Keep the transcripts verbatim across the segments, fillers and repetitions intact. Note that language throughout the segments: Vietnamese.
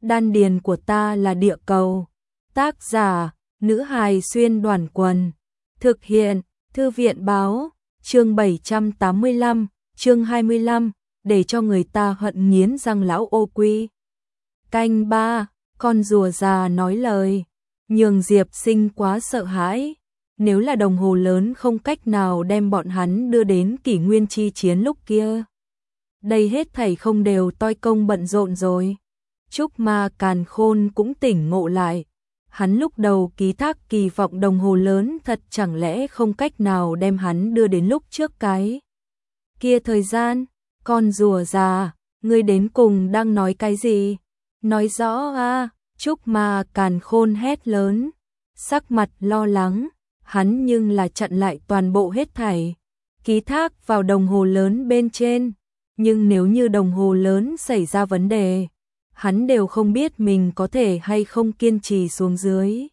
đan điền của ta là địa cầu. Tác giả, nữ hài xuyên đoàn quần. Thực hiện, thư viện báo, chương bảy trăm tám mươi lăm, chương hai mươi lăm, để cho người ta hận nghiến răng lão ô quy. Canh ba, con rùa già nói lời, nhường Diệp Sinh quá sợ hãi. Nếu là đồng hồ lớn không cách nào đem bọn hắn đưa đến kỷ nguyên chi chiến lúc kia, đây hết thảy không đều toi công bận rộn rồi. Trúc Ma Càn Khôn cũng tỉnh ngộ lại. Hắn lúc đầu ký thác kỳ vọng đồng hồ lớn thật chẳng lẽ không cách nào đem hắn đưa đến lúc trước cái kia thời gian. Con rùa già, ngươi đến cùng đang nói cái gì? Nói rõ a. Trúc Ma Càn Khôn hét lớn, sắc mặt lo lắng. Hắn nhưng là chặn lại toàn bộ hết thảy, ký thác vào đồng hồ lớn bên trên. Nhưng nếu như đồng hồ lớn xảy ra vấn đề, hắn đều không biết mình có thể hay không kiên trì xuống dưới.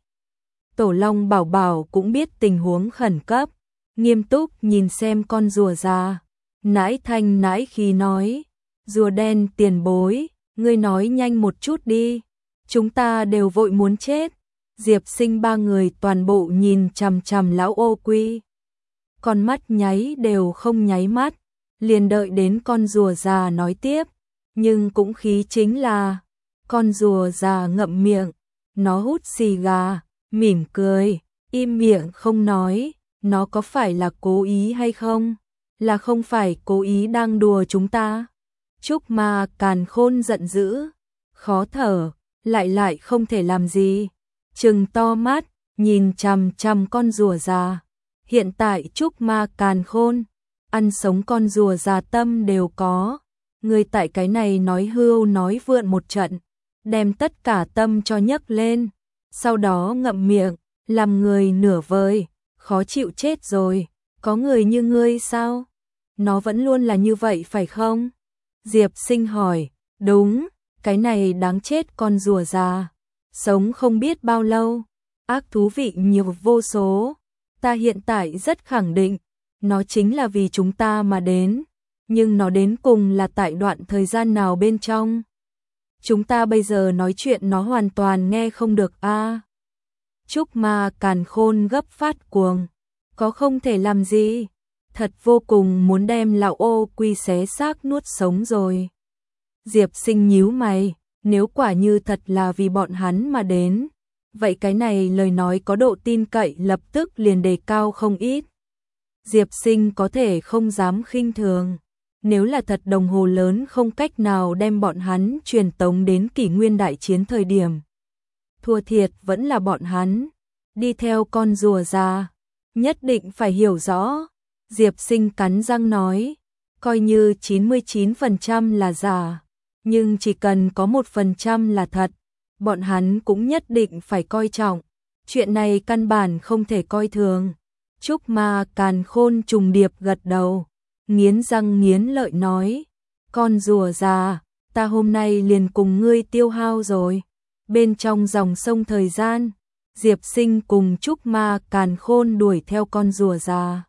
Tổ Long Bảo Bảo cũng biết tình huống khẩn cấp, nghiêm túc nhìn xem con rùa già, nãi thanh nãi khí nói, rùa đen tiền bối, ngươi nói nhanh một chút đi, chúng ta đều vội muốn chết. Diệp Sinh ba người toàn bộ nhìn chằm chằm lão ô quy, con mắt nháy đều không nháy mắt, liền đợi đến con rùa già nói tiếp. Nhưng cũng khí chính là, con rùa già ngậm miệng, nó hút xì gà, mỉm cười, im miệng không nói. Nó có phải là cố ý hay không? Là không phải cố ý đang đùa chúng ta? Trúc Ma Càn Khôn giận dữ, khó thở, lại lại không thể làm gì, trừng to mắt, nhìn chằm chằm con rùa già. Hiện tại Trúc Ma Càn Khôn, ăn sống con rùa già tâm đều có. Người tại cái này nói hưu nói vượn một trận, đem tất cả tâm cho nhấc lên, sau đó ngậm miệng, làm người nửa vời, khó chịu chết rồi. Có người như ngươi sao? Nó vẫn luôn là như vậy phải không? Diệp Sinh hỏi. Đúng, cái này đáng chết con rùa già, sống không biết bao lâu, ác thú vị nhiều vô số. Ta hiện tại rất khẳng định, nó chính là vì chúng ta mà đến. Nhưng nó đến cùng là tại đoạn thời gian nào bên trong? Chúng ta bây giờ nói chuyện nó hoàn toàn nghe không được a. À, Trúc Ma Càn Khôn gấp phát cuồng, có không thể làm gì, thật vô cùng muốn đem lão ô quy xé xác nuốt sống rồi. Diệp Sinh nhíu mày, nếu quả như thật là vì bọn hắn mà đến, vậy cái này lời nói có độ tin cậy lập tức liền đề cao không ít. Diệp Sinh có thể không dám khinh thường. Nếu là thật đồng hồ lớn không cách nào đem bọn hắn truyền tống đến kỷ nguyên đại chiến thời điểm, thua thiệt vẫn là bọn hắn. Đi theo con rùa già, nhất định phải hiểu rõ. Diệp Sinh cắn răng nói, coi như chín mươi chín phần trăm là giả, nhưng chỉ cần có một phần trăm là thật, bọn hắn cũng nhất định phải coi trọng. Chuyện này căn bản không thể coi thường. Trúc Ma Càn Khôn trùng điệp gật đầu, nghiến răng nghiến lợi nói, con rùa già, ta hôm nay liền cùng ngươi tiêu hao rồi. Bên trong dòng sông thời gian, Diệp Sinh cùng Trúc Ma Càn Khôn đuổi theo con rùa già,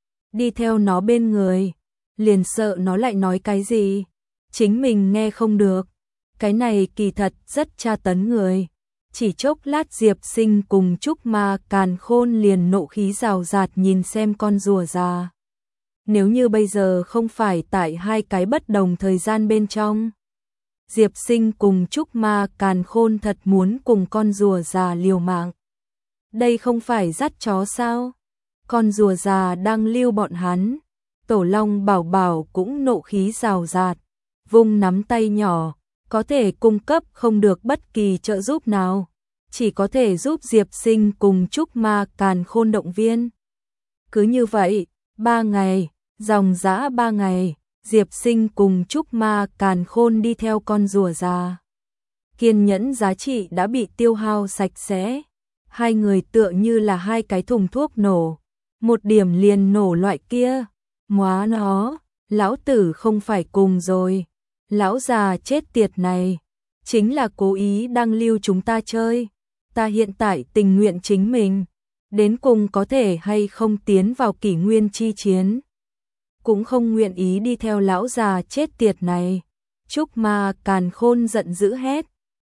đi theo nó bên người, liền sợ nó lại nói cái gì chính mình nghe không được. Cái này kỳ thật rất tra tấn người. Chỉ chốc lát Diệp Sinh cùng Trúc Ma Càn Khôn liền nộ khí rào rạt nhìn xem con rùa già. Nếu như bây giờ không phải tại hai cái bất đồng thời gian bên trong, Diệp Sinh cùng Trúc Ma Càn Khôn thật muốn cùng con rùa già liều mạng. Đây không phải dắt chó sao? Con rùa già đang lưu bọn hắn. Tổ Long Bảo Bảo cũng nộ khí rào rạt, vung nắm tay nhỏ, có thể cung cấp không được bất kỳ trợ giúp nào, chỉ có thể giúp Diệp Sinh cùng Trúc Ma Càn Khôn động viên. Cứ như vậy, ba ngày, dòng dã ba ngày, Diệp Sinh cùng Trúc Ma Càn Khôn đi theo con rùa già. Kiên nhẫn giá trị đã bị tiêu hao sạch sẽ. Hai người tựa như là hai cái thùng thuốc nổ, một điểm liền nổ loại kia. Móa nó, lão tử không phải cùng rồi. Lão già chết tiệt này, chính là cố ý đang lưu chúng ta chơi. Ta hiện tại tình nguyện chính mình, đến cùng có thể hay không tiến vào kỷ nguyên chi chiến, cũng không nguyện ý đi theo lão già chết tiệt này. Trúc Ma Càn Khôn giận dữ hét,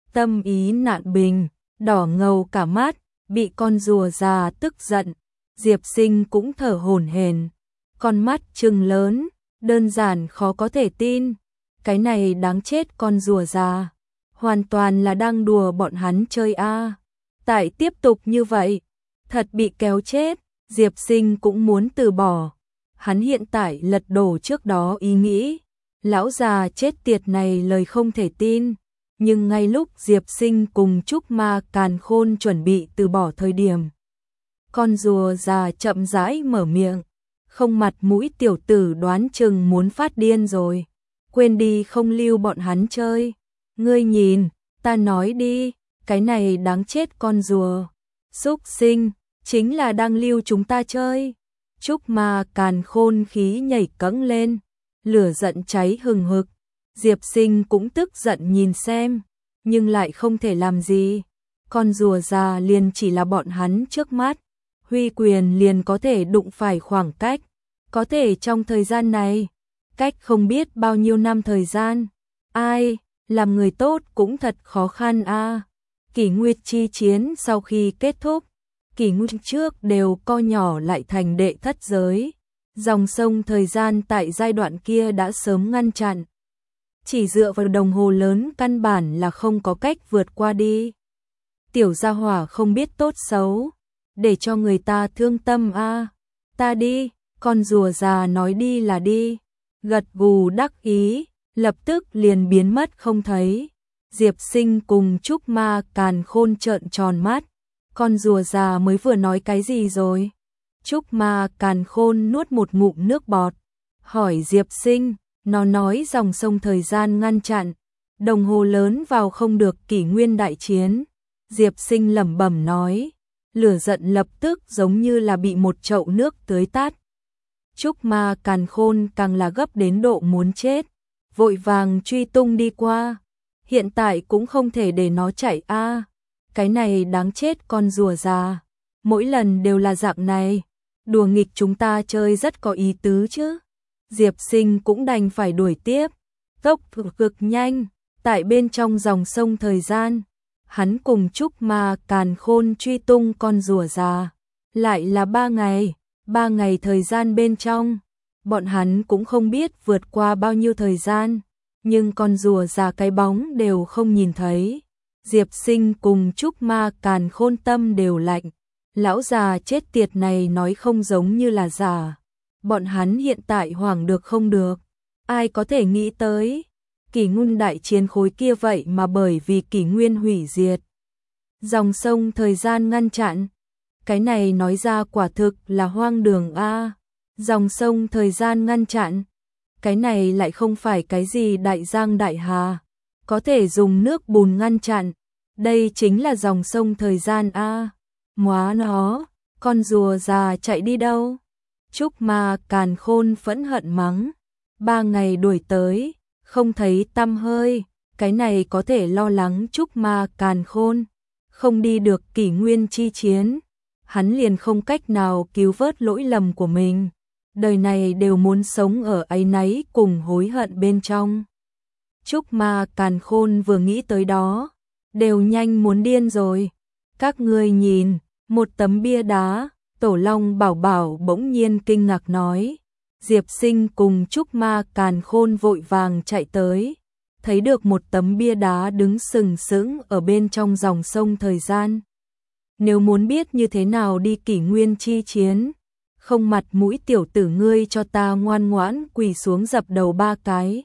tâm ý nạn bình, đỏ ngầu cả mắt, bị con rùa già tức giận. Diệp Sinh cũng thở hổn hển, con mắt trừng lớn, đơn giản khó có thể tin. Cái này đáng chết, con rùa già, hoàn toàn là đang đùa bọn hắn chơi a. À. Tại tiếp tục như vậy, thật bị kéo chết, Diệp Sinh cũng muốn từ bỏ. Hắn hiện tại lật đổ trước đó ý nghĩ, lão già chết tiệt này lời không thể tin. Nhưng ngay lúc Diệp Sinh cùng Trúc Ma Càn Khôn chuẩn bị từ bỏ thời điểm, con rùa già chậm rãi mở miệng, không mặt mũi tiểu tử đoán chừng muốn phát điên rồi. Quên đi, không lưu bọn hắn chơi. Ngươi nhìn, ta nói đi, cái này đáng chết con rùa xúc sinh, chính là đang lưu chúng ta chơi. Trúc Ma Càn Khôn khí nhảy cẫng lên, lửa giận cháy hừng hực. Diệp Sinh cũng tức giận nhìn xem, nhưng lại không thể làm gì. Con rùa già liền chỉ là bọn hắn trước mắt, huy quyền liền có thể đụng phải khoảng cách. Có thể trong thời gian này, cách không biết bao nhiêu năm thời gian, ai, làm người tốt cũng thật khó khăn a. À. Kỷ Nguyệt chi chiến sau khi kết thúc, kỷ nguyên trước đều co nhỏ lại thành đệ thất giới. Dòng sông thời gian tại giai đoạn kia đã sớm ngăn chặn. Chỉ dựa vào đồng hồ lớn căn bản là không có cách vượt qua đi. Tiểu gia hỏa không biết tốt xấu, để cho người ta thương tâm a. À. Ta đi, con rùa già nói đi là đi, gật gù đắc ý, lập tức liền biến mất không thấy. Diệp Sinh cùng Trúc Ma Càn Khôn trợn tròn mắt, con rùa già mới vừa nói cái gì rồi? Trúc Ma Càn Khôn nuốt một ngụm nước bọt, hỏi Diệp Sinh, nó nói dòng sông thời gian ngăn chặn, đồng hồ lớn vào không được kỷ nguyên đại chiến. Diệp Sinh lẩm bẩm nói, lửa giận lập tức giống như là bị một chậu nước tưới tát. Trúc Ma Càn Khôn càng là gấp đến độ muốn chết, vội vàng truy tung đi qua. Hiện tại cũng không thể để nó chạy a. À. Cái này đáng chết, con rùa già, mỗi lần đều là dạng này, đùa nghịch chúng ta chơi rất có ý tứ chứ. Diệp Sinh cũng đành phải đuổi tiếp, tốc độ cực nhanh, tại bên trong dòng sông thời gian, hắn cùng Trúc Ma Càn Khôn truy tung con rùa già, lại là ba ngày, ba ngày thời gian bên trong, bọn hắn cũng không biết vượt qua bao nhiêu thời gian, nhưng con rùa già cái bóng đều không nhìn thấy. Diệp Sinh cùng Trúc Ma Càn Khôn tâm đều lạnh, lão già chết tiệt này nói không giống như là giả. Bọn hắn hiện tại hoảng được không được, ai có thể nghĩ tới, kỷ nguyên đại chiến khối kia vậy mà bởi vì kỷ nguyên hủy diệt. Dòng sông thời gian ngăn chặn, cái này nói ra quả thực là hoang đường a. Dòng sông thời gian ngăn chặn, cái này lại không phải cái gì đại giang đại hà, có thể dùng nước bùn ngăn chặn, đây chính là dòng sông thời gian a. Móa nó, con rùa già chạy đi đâu? Trúc Ma Càn Khôn phẫn hận mắng, ba ngày đuổi tới, không thấy tăm hơi, cái này có thể lo lắng Trúc Ma Càn Khôn, không đi được kỷ nguyên chi chiến, hắn liền không cách nào cứu vớt lỗi lầm của mình, đời này đều muốn sống ở áy náy cùng hối hận bên trong. Trúc Ma Càn Khôn vừa nghĩ tới đó, đều nhanh muốn điên rồi. Các ngươi nhìn, một tấm bia đá. Tổ Long Bảo Bảo bỗng nhiên kinh ngạc nói. Diệp Sinh cùng Trúc Ma Càn Khôn vội vàng chạy tới, thấy được một tấm bia đá đứng sừng sững ở bên trong dòng sông thời gian. Nếu muốn biết như thế nào đi kỷ nguyên chi chiến, không mặt mũi tiểu tử ngươi cho ta ngoan ngoãn quỳ xuống dập đầu ba cái.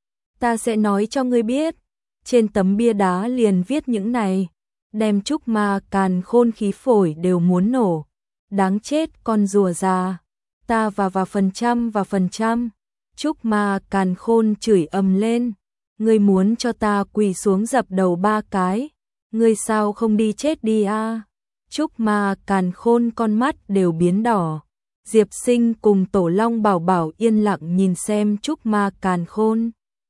Ta sẽ nói cho ngươi biết. Trên tấm bia đá liền viết những này, đem Trúc Ma Càn Khôn khí phổi đều muốn nổ. Đáng chết, con rùa già, ta và và phần trăm và phần trăm. Trúc Ma Càn Khôn chửi ầm lên, ngươi muốn cho ta quỳ xuống dập đầu ba cái, ngươi sao không đi chết đi a? À? Trúc Ma Càn Khôn con mắt đều biến đỏ. Diệp Sinh cùng Tổ Long Bảo Bảo yên lặng nhìn xem Trúc Ma Càn Khôn.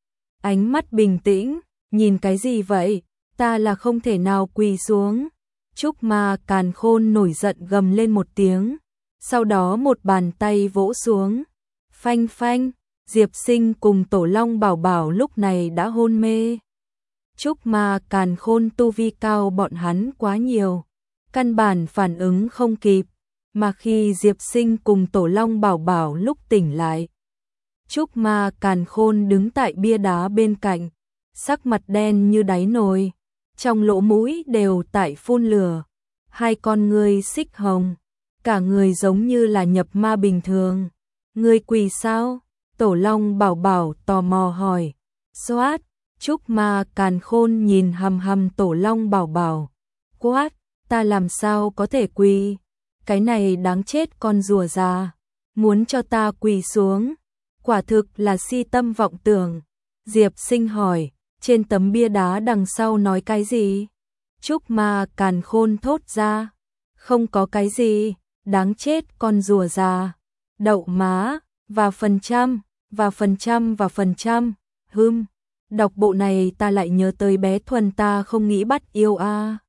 Ánh mắt bình tĩnh, nhìn cái gì vậy? Ta là không thể nào quỳ xuống. Trúc Ma Càn Khôn nổi giận gầm lên một tiếng, sau đó một bàn tay vỗ xuống. Phanh phanh, Diệp Sinh cùng Tổ Long Bảo Bảo lúc này đã hôn mê. Trúc Ma Càn Khôn tu vi cao bọn hắn quá nhiều, căn bản phản ứng không kịp, mà khi Diệp Sinh cùng Tổ Long Bảo Bảo lúc tỉnh lại, Trúc Ma Càn Khôn đứng tại bia đá bên cạnh, sắc mặt đen như đáy nồi, trong lỗ mũi đều tại phun lửa, hai con ngươi xích hồng, cả người giống như là nhập ma bình thường. Ngươi quỳ sao? Tổ Long Bảo Bảo tò mò hỏi. Xoát, Trúc Ma Càn Khôn nhìn hằm hằm Tổ Long Bảo Bảo, quát, ta làm sao có thể quỳ? Cái này đáng chết con rùa già, muốn cho ta quỳ xuống, quả thực là si tâm vọng tưởng. Diệp Sinh hỏi, trên tấm bia đá đằng sau nói cái gì? Trúc Ma Càn Khôn thốt ra, không có cái gì, đáng chết con rùa già, đậu má, và phần trăm, và phần trăm và phần trăm, hừm, đọc bộ này ta lại nhớ tới bé Thuần ta không nghĩ bắt yêu a. À.